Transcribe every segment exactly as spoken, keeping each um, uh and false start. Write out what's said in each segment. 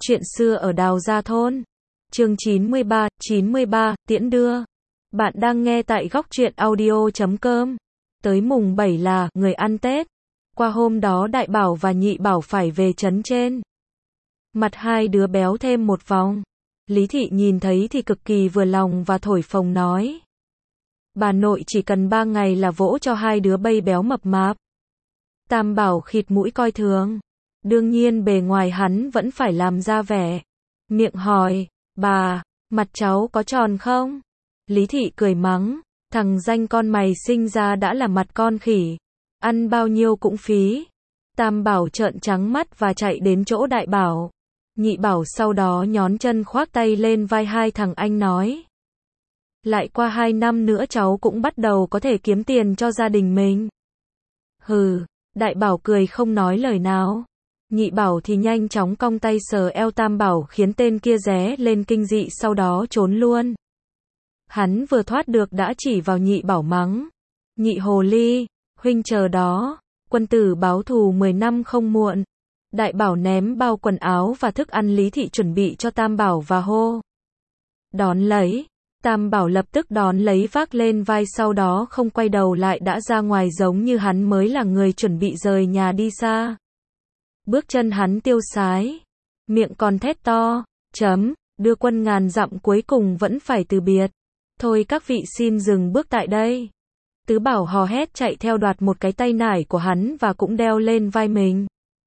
Chuyện xưa ở Đào Gia Thôn. Chương chín mươi ba, chín mươi ba, tiễn đưa. Bạn đang nghe tại góc truyện audio chấm com. Tới mùng bảy là người ăn Tết. Qua hôm đó Đại Bảo và Nhị Bảo phải về trấn trên. Mặt hai đứa béo thêm một vòng. Lý Thị nhìn thấy thì cực kỳ vừa lòng và thổi phồng nói. Bà nội chỉ cần ba ngày là vỗ cho hai đứa bay béo mập mạp. Tam Bảo khịt mũi coi thường. Đương nhiên bề ngoài hắn vẫn phải làm ra vẻ. Miệng hỏi, bà, mặt cháu có tròn không? Lý Thị cười mắng, thằng danh con mày sinh ra đã là mặt con khỉ. Ăn bao nhiêu cũng phí. Tam Bảo trợn trắng mắt và chạy đến chỗ Đại Bảo. Nhị Bảo sau đó nhón chân khoác tay lên vai hai thằng anh nói. Lại qua hai năm nữa cháu cũng bắt đầu có thể kiếm tiền cho gia đình mình. Hừ, Đại Bảo cười không nói lời nào. Nhị Bảo thì nhanh chóng cong tay sờ eo Tam Bảo khiến tên kia ré lên kinh dị sau đó trốn luôn. Hắn vừa thoát được đã chỉ vào Nhị Bảo mắng. Nhị hồ ly, huynh chờ đó, quân tử báo thù mười năm không muộn. Đại Bảo ném bao quần áo và thức ăn Lý Thị chuẩn bị cho Tam Bảo và hô. Đón lấy. Tam Bảo lập tức đón lấy vác lên vai sau đó không quay đầu lại đã ra ngoài giống như hắn mới là người chuẩn bị rời nhà đi xa. Bước chân hắn tiêu sái, miệng còn thét to, chấm, đưa quân ngàn dặm cuối cùng vẫn phải từ biệt. Thôi các vị xin dừng bước tại đây. Tứ Bảo hò hét chạy theo đoạt một cái tay nải của hắn và cũng đeo lên vai mình.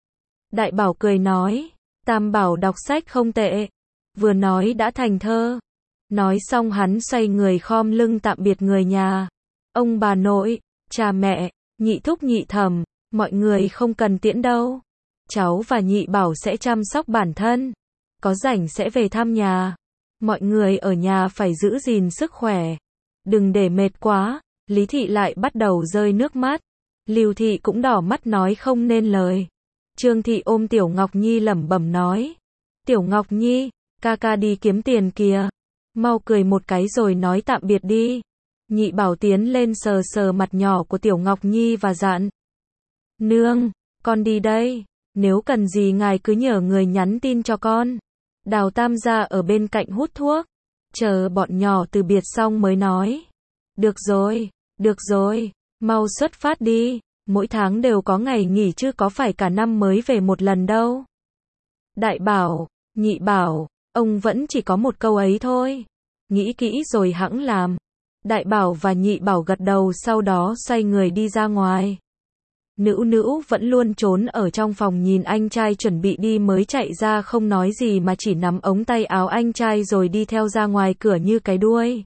Đại Bảo cười nói, Tam Bảo đọc sách không tệ. Vừa nói đã thành thơ. Nói xong hắn xoay người khom lưng tạm biệt người nhà. Ông bà nội, cha mẹ, nhị thúc nhị thẩm, mọi người không cần tiễn đâu. Cháu và Nhị Bảo sẽ chăm sóc bản thân. Có rảnh sẽ về thăm nhà. Mọi người ở nhà phải giữ gìn sức khỏe. Đừng để mệt quá. Lý Thị lại bắt đầu rơi nước mắt. Lưu Thị cũng đỏ mắt nói không nên lời. Trương Thị ôm Tiểu Ngọc Nhi lẩm bẩm nói. Tiểu Ngọc Nhi, ca ca đi kiếm tiền kìa. Mau cười một cái rồi nói tạm biệt đi. Nhị Bảo tiến lên sờ sờ mặt nhỏ của Tiểu Ngọc Nhi và dặn. Nương, con đi đây. Nếu cần gì ngài cứ nhờ người nhắn tin cho con. Đào Tam gia ở bên cạnh hút thuốc. Chờ bọn nhỏ từ biệt xong mới nói. Được rồi, được rồi, mau xuất phát đi. Mỗi tháng đều có ngày nghỉ chứ có phải cả năm mới về một lần đâu. Đại Bảo, Nhị Bảo, ông vẫn chỉ có một câu ấy thôi. Nghĩ kỹ rồi hẵng làm. Đại Bảo và Nhị Bảo gật đầu sau đó xoay người đi ra ngoài. Nữu Nữu vẫn luôn trốn ở trong phòng nhìn anh trai chuẩn bị đi mới chạy ra không nói gì mà chỉ nắm ống tay áo anh trai rồi đi theo ra ngoài cửa như cái đuôi.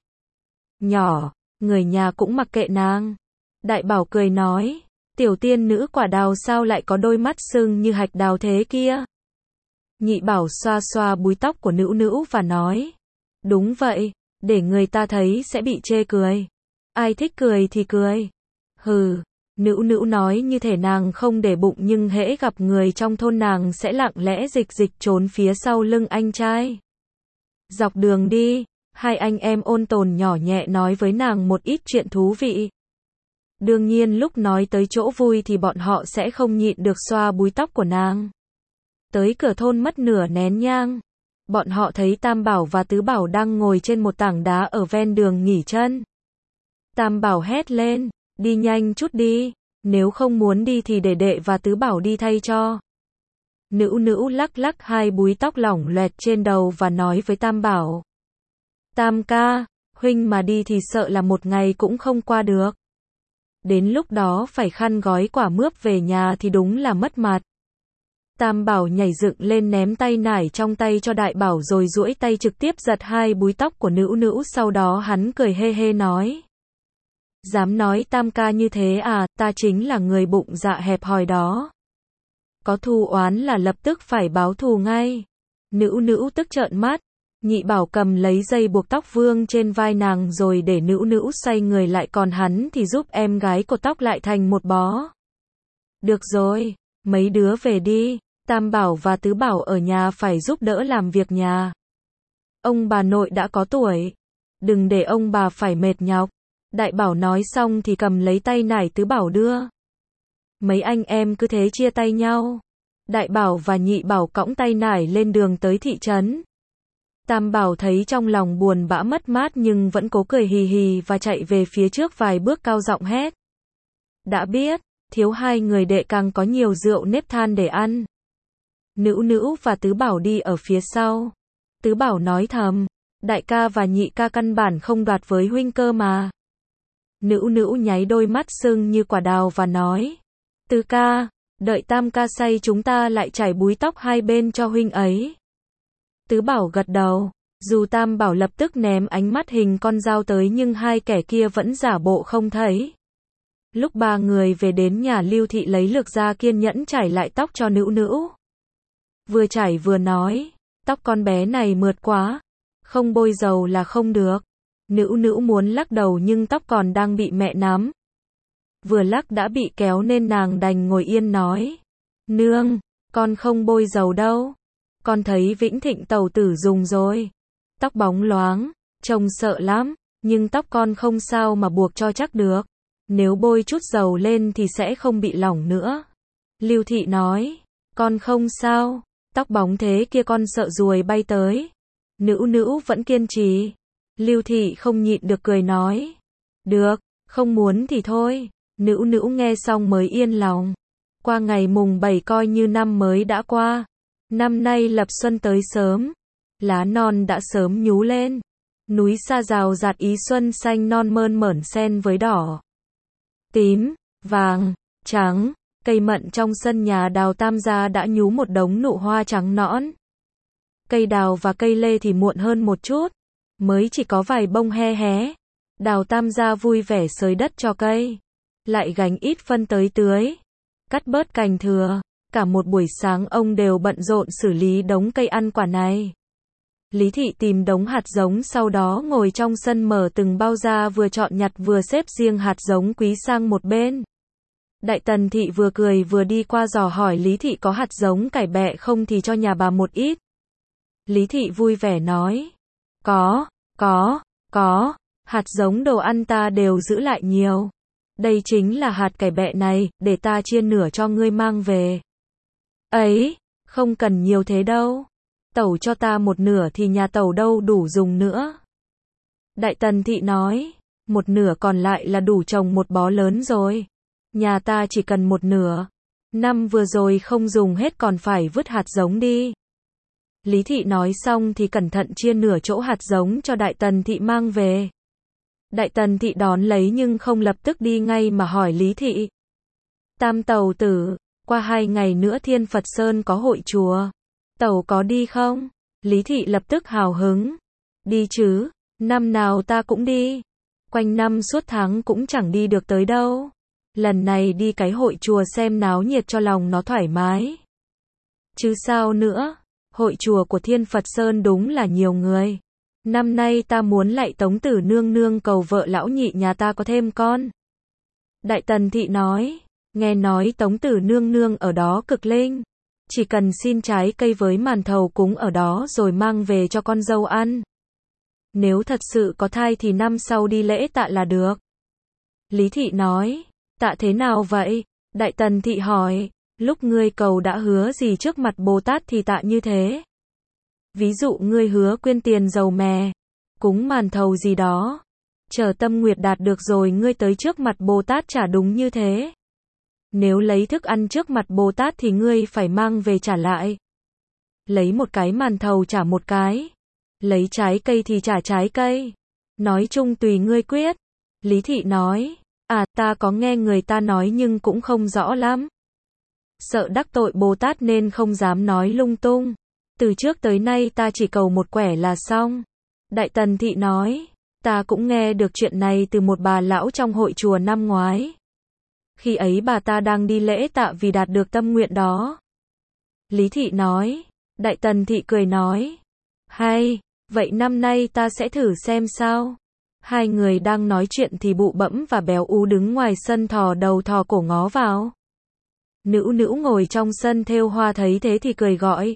Nhỏ, người nhà cũng mặc kệ nàng. Đại Bảo cười nói, tiểu tiên nữ quả đào sao lại có đôi mắt sưng như hạch đào thế kia. Nhị Bảo xoa xoa búi tóc của Nữu Nữu và nói, đúng vậy, để người ta thấy sẽ bị chê cười. Ai thích cười thì cười. Hừ. Nữu Nữu nói như thể nàng không để bụng nhưng hễ gặp người trong thôn nàng sẽ lặng lẽ dịch dịch trốn phía sau lưng anh trai. Dọc đường đi, hai anh em ôn tồn nhỏ nhẹ nói với nàng một ít chuyện thú vị. Đương nhiên lúc nói tới chỗ vui thì bọn họ sẽ không nhịn được xoa búi tóc của nàng. Tới cửa thôn mất nửa nén nhang. Bọn họ thấy Tam Bảo và Tứ Bảo đang ngồi trên một tảng đá ở ven đường nghỉ chân. Tam Bảo hét lên. Đi nhanh chút đi, nếu không muốn đi thì để đệ và Tứ Bảo đi thay cho. Nữu Nữu lắc lắc hai búi tóc lỏng loẹt trên đầu và nói với Tam Bảo. Tam ca, huynh mà đi thì sợ là một ngày cũng không qua được. Đến lúc đó phải khăn gói quả mướp về nhà thì đúng là mất mặt. Tam Bảo nhảy dựng lên ném tay nải trong tay cho Đại Bảo rồi duỗi tay trực tiếp giật hai búi tóc của Nữu Nữu sau đó hắn cười hê hê nói. Dám nói Tam ca như thế à, ta chính là người bụng dạ hẹp hòi đó. Có thù oán là lập tức phải báo thù ngay. Nữu Nữu tức trợn mắt. Nhị Bảo cầm lấy dây buộc tóc vương trên vai nàng rồi để Nữu Nữu xoay người lại còn hắn thì giúp em gái cột tóc lại thành một bó. Được rồi, mấy đứa về đi, Tam Bảo và Tứ Bảo ở nhà phải giúp đỡ làm việc nhà. Ông bà nội đã có tuổi, đừng để ông bà phải mệt nhọc. Đại Bảo nói xong thì cầm lấy tay nải Tứ Bảo đưa. Mấy anh em cứ thế chia tay nhau. Đại Bảo và Nhị Bảo cõng tay nải lên đường tới thị trấn. Tam Bảo thấy trong lòng buồn bã mất mát nhưng vẫn cố cười hì hì và chạy về phía trước vài bước cao giọng hét. Đã biết, thiếu hai người đệ càng có nhiều rượu nếp than để ăn. Nữu Nữu và Tứ Bảo đi ở phía sau. Tứ Bảo nói thầm, đại ca và nhị ca căn bản không đoạt với huynh cơ mà. Nữu Nữu nháy đôi mắt sưng như quả đào và nói, Tứ ca, đợi Tam ca say chúng ta lại chải búi tóc hai bên cho huynh ấy. Tứ Bảo gật đầu, dù Tam Bảo lập tức ném ánh mắt hình con dao tới nhưng hai kẻ kia vẫn giả bộ không thấy. Lúc ba người về đến nhà Lưu Thị lấy lược ra kiên nhẫn chải lại tóc cho Nữu Nữu. Vừa chải vừa nói, tóc con bé này mượt quá, không bôi dầu là không được. Nữu Nữu muốn lắc đầu nhưng tóc còn đang bị mẹ nắm. Vừa lắc đã bị kéo nên nàng đành ngồi yên nói, nương, con không bôi dầu đâu. Con thấy Vĩnh Thịnh tẩu tử dùng rồi. Tóc bóng loáng, trông sợ lắm, nhưng tóc con không sao mà buộc cho chắc được. Nếu bôi chút dầu lên thì sẽ không bị lỏng nữa. Lưu Thị nói, con không sao, tóc bóng thế kia con sợ ruồi bay tới. Nữu Nữu vẫn kiên trì. Lưu Thị không nhịn được cười nói, được, không muốn thì thôi. Nữu Nữu nghe xong mới yên lòng. Qua ngày mùng bảy coi như năm mới đã qua. Năm nay lập xuân tới sớm. Lá non đã sớm nhú lên. Núi xa rào rạt ý xuân xanh non mơn mởn xen với đỏ, tím, vàng, trắng. Cây mận trong sân nhà Đào Tam gia đã nhú một đống nụ hoa trắng nõn. Cây đào và cây lê thì muộn hơn một chút, mới chỉ có vài bông he hé. Đào Tam gia vui vẻ xới đất cho cây, lại gánh ít phân tới tưới, cắt bớt cành thừa. Cả một buổi sáng ông đều bận rộn xử lý đống cây ăn quả này. Lý Thị tìm đống hạt giống sau đó ngồi trong sân mở từng bao ra vừa chọn nhặt vừa xếp riêng hạt giống quý sang một bên. Đại Tần Thị vừa cười vừa đi qua dò hỏi Lý Thị có hạt giống cải bẹ không thì cho nhà bà một ít. Lý Thị vui vẻ nói, có, có, có, hạt giống đồ ăn ta đều giữ lại nhiều. Đây chính là hạt cải bẹ này, để ta chia nửa cho ngươi mang về. Ấy, không cần nhiều thế đâu. Tẩu cho ta một nửa thì nhà tẩu đâu đủ dùng nữa. Đại Tần Thị nói, một nửa còn lại là đủ trồng một bó lớn rồi. Nhà ta chỉ cần một nửa. Năm vừa rồi không dùng hết còn phải vứt hạt giống đi. Lý Thị nói xong thì cẩn thận chia nửa chỗ hạt giống cho Đại Tần Thị mang về. Đại Tần Thị đón lấy nhưng không lập tức đi ngay mà hỏi Lý Thị. Tam tẩu tử, qua hai ngày nữa Thiên Phật Sơn có hội chùa. Tẩu có đi không? Lý Thị lập tức hào hứng. Đi chứ, năm nào ta cũng đi. Quanh năm suốt tháng cũng chẳng đi được tới đâu. Lần này đi cái hội chùa xem náo nhiệt cho lòng nó thoải mái. Chứ sao nữa, hội chùa của Thiên Phật Sơn đúng là nhiều người. Năm nay ta muốn lạy Tống Tử nương nương cầu vợ lão nhị nhà ta có thêm con. Đại Tần Thị nói, nghe nói Tống Tử nương nương ở đó cực linh. Chỉ cần xin trái cây với màn thầu cúng ở đó rồi mang về cho con dâu ăn. Nếu thật sự có thai thì năm sau đi lễ tạ là được. Lý Thị nói, tạ thế nào vậy? Đại Tần Thị hỏi, lúc ngươi cầu đã hứa gì trước mặt Bồ Tát thì tạ như thế. Ví dụ ngươi hứa quyên tiền dầu mè, cúng màn thầu gì đó. Chờ tâm nguyệt đạt được rồi ngươi tới trước mặt Bồ Tát trả đúng như thế. Nếu lấy thức ăn trước mặt Bồ Tát thì ngươi phải mang về trả lại. Lấy một cái màn thầu trả một cái. Lấy trái cây thì trả trái cây. Nói chung tùy ngươi quyết. Lý Thị nói, à ta có nghe người ta nói nhưng cũng không rõ lắm. Sợ đắc tội Bồ Tát nên không dám nói lung tung. Từ trước tới nay ta chỉ cầu một quẻ là xong. Đại Tần Thị nói, ta cũng nghe được chuyện này từ một bà lão trong hội chùa năm ngoái. Khi ấy bà ta đang đi lễ tạ vì đạt được tâm nguyện đó. Lý Thị nói, Đại Tần Thị cười nói, hay, vậy năm nay ta sẽ thử xem sao. Hai người đang nói chuyện thì Bụ Bẫm và Béo Ú đứng ngoài sân thò đầu thò cổ ngó vào. Nữu Nữu ngồi trong sân thêu hoa thấy thế thì cười gọi.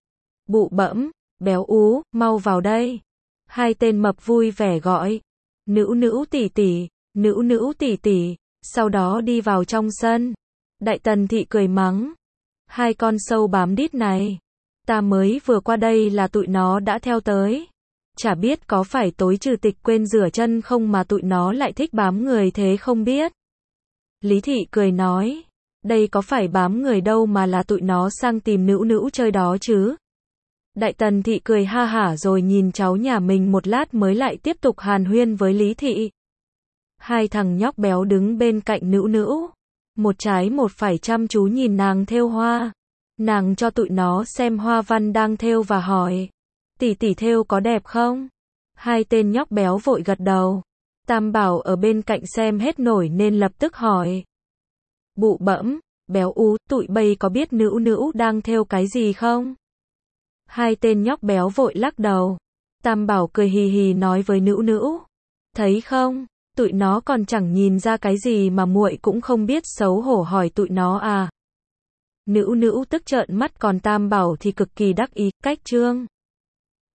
Bụ Bẫm, Béo Ú, mau vào đây. Hai tên mập vui vẻ gọi. Nữu Nữu tỷ tỷ, Nữu Nữu tỷ tỷ. Sau đó đi vào trong sân. Đại Tần Thị cười mắng. Hai con sâu bám đít này. Ta mới vừa qua đây là tụi nó đã theo tới. Chả biết có phải tối trừ tịch quên rửa chân không mà tụi nó lại thích bám người thế không biết. Lý Thị cười nói. Đây có phải bám người đâu mà là tụi nó sang tìm Nữu Nữu chơi đó chứ. Đại Tần Thị cười ha hả rồi nhìn cháu nhà mình một lát mới lại tiếp tục hàn huyên với Lý Thị. Hai thằng nhóc béo đứng bên cạnh Nữu Nữu. Một trái một phải chăm chú nhìn nàng thêu hoa. Nàng cho tụi nó xem hoa văn đang thêu và hỏi. Tỷ tỷ thêu có đẹp không? Hai tên nhóc béo vội gật đầu. Tam Bảo ở bên cạnh xem hết nổi nên lập tức hỏi. Bụ bẫm, béo ú, tụi bay có biết Nữu Nữu đang thêu cái gì không? Hai tên nhóc béo vội lắc đầu. Tam Bảo cười hì hì nói với Nữu Nữu. Thấy không, tụi nó còn chẳng nhìn ra cái gì mà muội cũng không biết, xấu hổ hỏi tụi nó à. Nữu Nữu tức trợn mắt còn Tam Bảo thì cực kỳ đắc ý, cách trương.